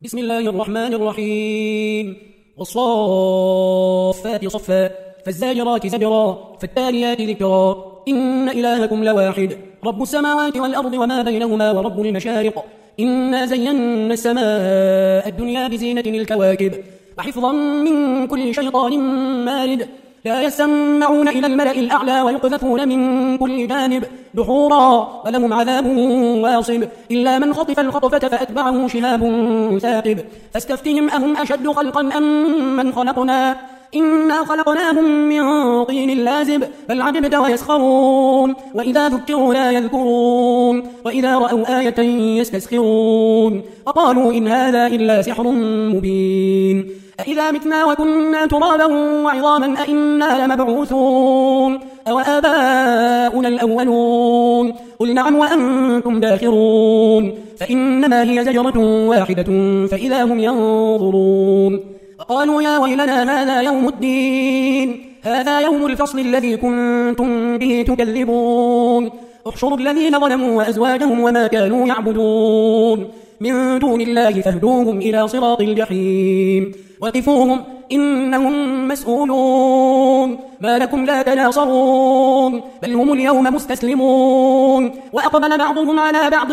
بسم الله الرحمن الرحيم والصافات صفا فالزاجرات زجرا فالتاليات ذكرا إن إلهكم لواحد رب السماوات والأرض وما بينهما ورب المشارق إنا زينا السماء الدنيا بزينة الكواكب وحفظا من كل شيطان مارد لا يسمعون إلى الملأ الأعلى ويقذفون من كل جانب دحورا ولهم عذاب واصب إلا من خطف الخطفة فأتبعه شهاب ثاقب فاستفتهم أهم أشد خلقا أم من خلقنا إنا خلقناهم من طين لازب بل عجبت ويسخرون وإذا ذكروا لا يذكرون وإذا رأوا آية يستسخرون وقالوا إن هذا إلا سحر مبين أإذا متنا وكنا ترابا وعظاما أإنا لمبعوثون أو آباؤنا الأولون قل نعم وأنتم داخرون فإنما هي زجرة واحدة فإذا هم ينظرون وقالوا يا ويلنا هذا يوم الدين هذا يوم الفصل الذي كنتم به تكذبون احشروا الذين ظلموا وأزواجهم وما كانوا يعبدون من دون الله فاهدوهم إلى صراط الجحيم وقفوهم إنهم مسؤولون ما لكم لا تناصرون بل هم اليوم مستسلمون وأقبل بعضهم على بعض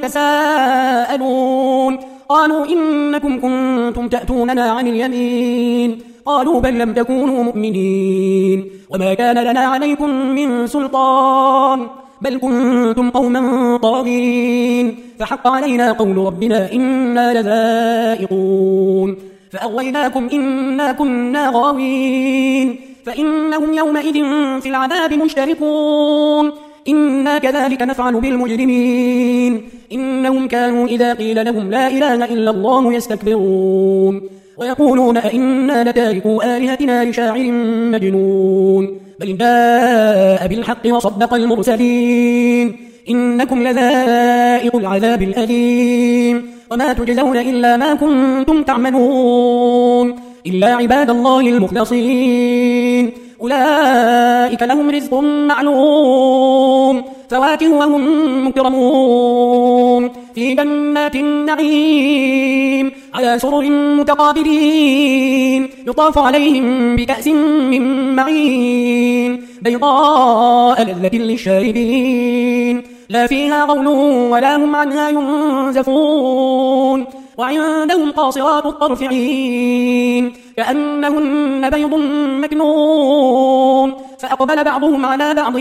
يتساءلون قالوا إنكم كنتم تأتوننا عن اليمين قالوا بل لم تكونوا مؤمنين وما كان لنا عليكم من سلطان بل كنتم قوما طاغين فحق علينا قول ربنا إنا لذائقون فأغويناكم إنا كنا غاوين فإنهم يومئذ في العذاب مشتركون إنا كذلك نفعل بالمجرمين إنهم كانوا إذا قيل لهم لا إله إلا الله يستكبرون ويقولون أئنا لتاركوا آلهتنا لشاعر مجنون بل جاء بالحق وصدق المرسلين إنكم لذائق العذاب الأليم وما تجزون إلا ما كنتم تعملون إلا عباد الله المخلصين أولئك لهم رزق معلوم فواكه وهم مكرمون في جنات النعيم على سرر متقابلين يطاف عليهم بكأس من معين بيضاء لذة للشاربين لا فيها غول ولا هم عنها ينزفون وعندهم قاصرات الطرف عين كأنهن بيض مكنون فأقبل بعضهم على بعض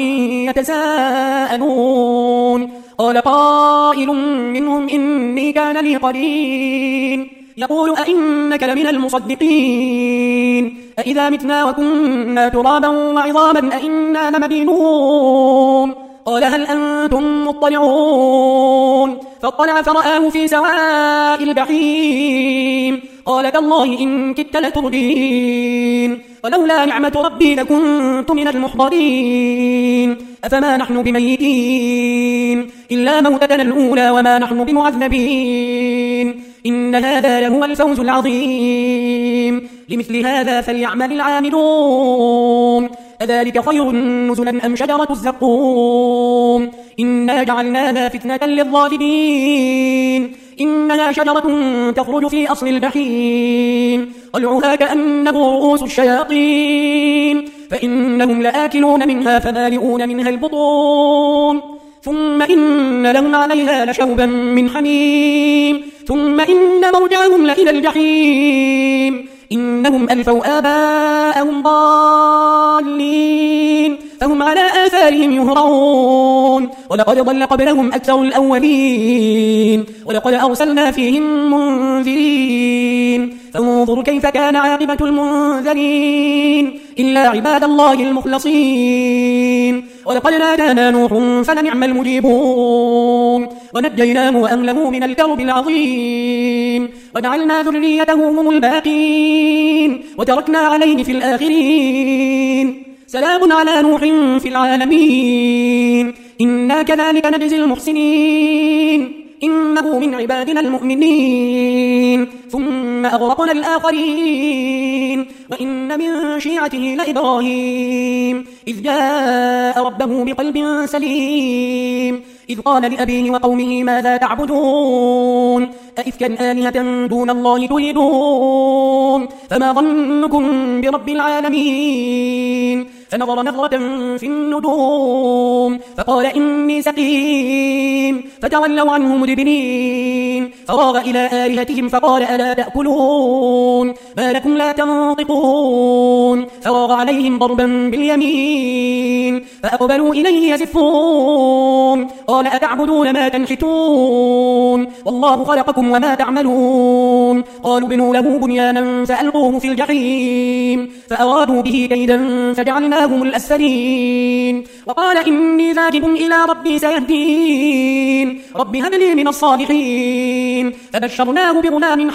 يتساءلون قال قائل منهم إني كان لي قرين يقول أئنك لمن المصدقين أئذا متنا وكنا ترابا وعظاما أئنا لمدينون قال هل أنتم مطلعون فاطلع فرآه في سواء الجحيم قال تالله إن كدت لتردين ولولا نعمة ربي لكنت من المحضرين أفما نحن بميتين إلا موتتنا الأولى وما نحن بمعذبين إن هذا لهو الفوز العظيم لمثل هذا فليعمل العاملون أذلك خير نزلا أم شجرة الزقوم إنا جعلناها فتنة للظالمين إنها شجرة تخرج في أصل الجحيم طلعها كأنه رؤوس الشياطين فإنهم لآكلون منها فمالئون منها البطون ثم إن لهم عليها لشوبا من حميم ثم إن مرجعهم لإلى الجحيم إنهم ألفوا آباءهم ضالين فهم على آثارهم يهرعون ولقد ضل قبلهم أكثر الأولين ولقد أرسلنا فيهم منذرين فانظر كيف كان عاقبة المنذرين إلا عباد الله المخلصين ولقد نادانا نوح فلنعم المجيبون ونجيناه وأهله من الكرب العظيم وجعلنا ذريته هم الباقين وتركنا عليه في الآخرين سلام على نوح في العالمين إنا كذلك نجزي المحسنين إنه من عبادنا المؤمنين ثم أغرقنا الآخرين وإن من شيعته لإبراهيم إذ جاء ربه بقلب سليم إذ قال لأبيه وقومه ماذا تعبدون أئفكا آلهة دون الله تريدون فما ظنكم برب العالمين فنظر نظرة في النجوم فقال إني سقيم فتولوا عنه مدبرين فراغ إلى آلهتهم فقال ألا تأكلون ما لكم لا تنطقون فراغ عليهم ضربا باليمين فأقبلوا إليه يزفون قال أتعبدون ما تنحتون والله خلقكم وما تعملون قالوا بنوا له بنيانا فألقوه في الجحيم فأرادوا به كيدا فجعلناهم الأسفلين وقال إني ذاهب إلى ربي سيهدين رب هب لي من الصالحين فبشرناه بغلام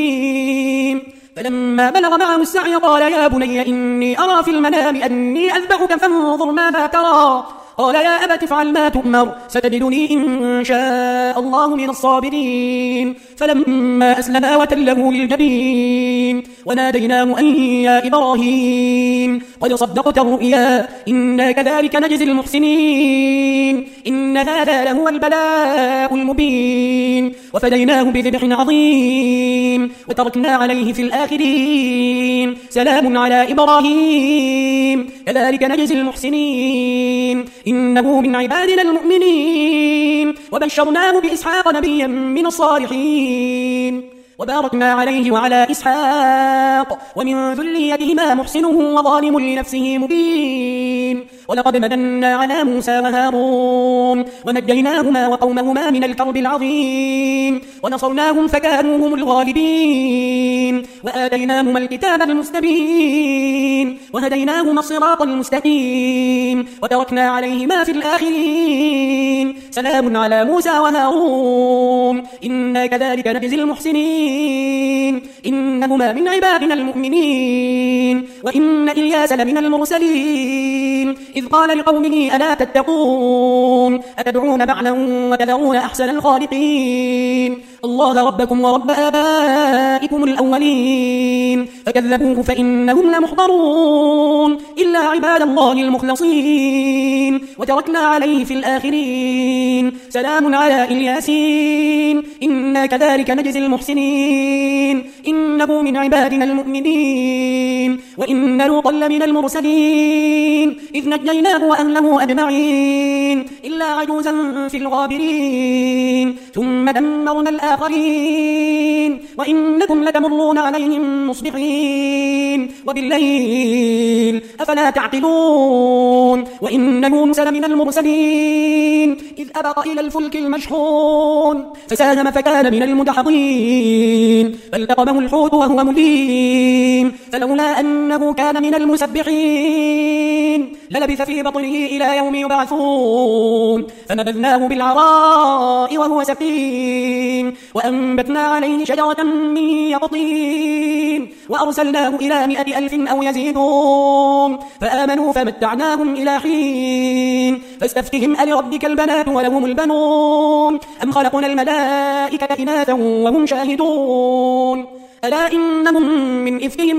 حليم فلما بلغ معه السعي قال يا بني إني أرى في المنام أني أذبحك فانظر ماذا ترى قال يا أبت افعل ما تؤمر ستجدني إن شاء الله من الصابرين فلما أسلما وتله للجبين وناديناه أن يا إبراهيم قد صدقت الرؤيا إنا كذلك نجزي المحسنين إن هذا لهو البلاء المبين وفديناه بذبح عظيم وتركنا عليه في الآخرين سلام على إبراهيم كذلك نجزي المحسنين إنه من عبادنا المؤمنين وبشرناه بإسحاق نبيا من الصالحين وباركنا عليه وعلى إسحاق ومن ذريتهما محسن وظالم لنفسه مبين ولقد مننا على موسى وهارون ونجيناهما وقومهما من الكرب العظيم ونصرناهم فكانوا هم الغالبين وآتيناهما الكتاب المستبين وهديناهما الصراط المستقيم وتركنا عليهما في الآخرين سلام على موسى وهارون إنا كذلك نجزي المحسنين إنهما من عبادنا المؤمنين وإن إلياس لمن المرسلين إذ قال لقومه ألا تتقون أتدعون بعلا وتذرون أحسن الخالقين الله ربكم ورب آبائكم الأولين فكذبوه فإنهم لمحضرون إلا عباد الله المخلصين وتركنا عليه في الآخرين سلام على الياسين إنا كذلك نجزي المحسنين إنه من عبادنا المؤمنين وإن لوطا لمن المرسلين إذ نجيناه وأهله أجمعين إلا عجوزا في الغابرين ثم دمرنا الآخرين وإنكم لتمرون عليهم مصبحين وبالليل أفلا تعقلون وإن يونس لمن المرسلين إذ أبق إلى الفلك المشحون فساهم فكان من المدحضين فالتقمه الحوت وهو مليم فلولا أنه كان من المسبحين للبث في بطنه إلى يوم يبعثون فنبذناه بالعراء وهو سقيم وأنبتنا عليه شجرة من يقطين وأرسلناه إلى 100,000 أو يزيدون فآمنوا فمتعناهم إلى حين فاستفتهم ألربك البنات ولهم البنون أم خلقنا الملائكة إناثا وهم شاهدون ألا إنهم من إفكهم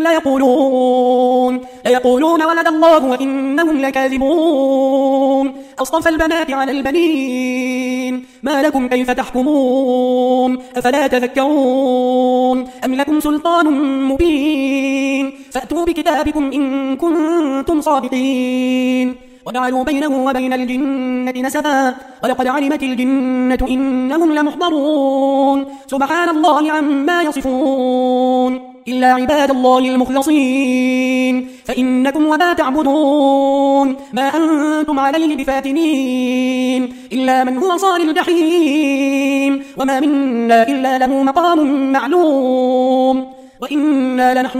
ليقولون ولد الله وإنهم لكاذبون أصطفى البنات على البنين ما لكم كيف تحكمون أفلا تذكرون أم لكم سلطان مبين فأتوا بكتابكم إن كنتم صادقين وجعلوا بينه وبين الجنة نسبا ولقد علمت الجنة إنهم لمحضرون سبحان الله عما يصفون إلا عباد الله المخلصين فإنكم وما تعبدون ما أنتم عليه بفاتنين إلا من هو صال الجحيم وما منا إلا له مقام معلوم وإنا لنحن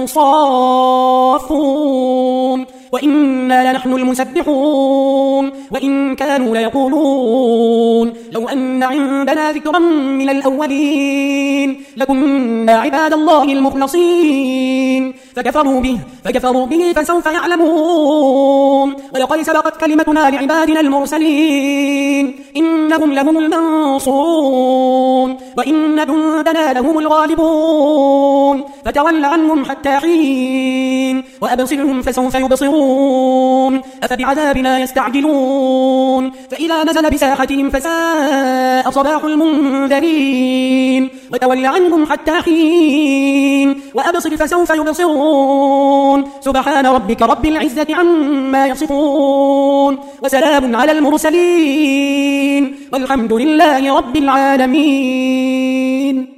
الصافون وإنا لنحن المسبحون وإن كانوا ليقولون لو أن عندنا ذكرا من الأولين لكنا عباد الله المخلصين فكفروا به فسوف يعلمون. ولقد سبقت كلمتنا لعبادنا المرسلين إنهم لهم المنصورون وإن جندنا لهم الغالبون. فتول عنهم حتى حين وأبصرهم فسوف يبصرون. أفبعذابنا يستعجلون فإذا نزل بساحتهم فساء صباح المنذرين. وتول عنهم حتى حين وأبصر فسوف يبصرون. سبحان ربك رب العزة عما يصفون وسلام على المرسلين والحمد لله رب العالمين.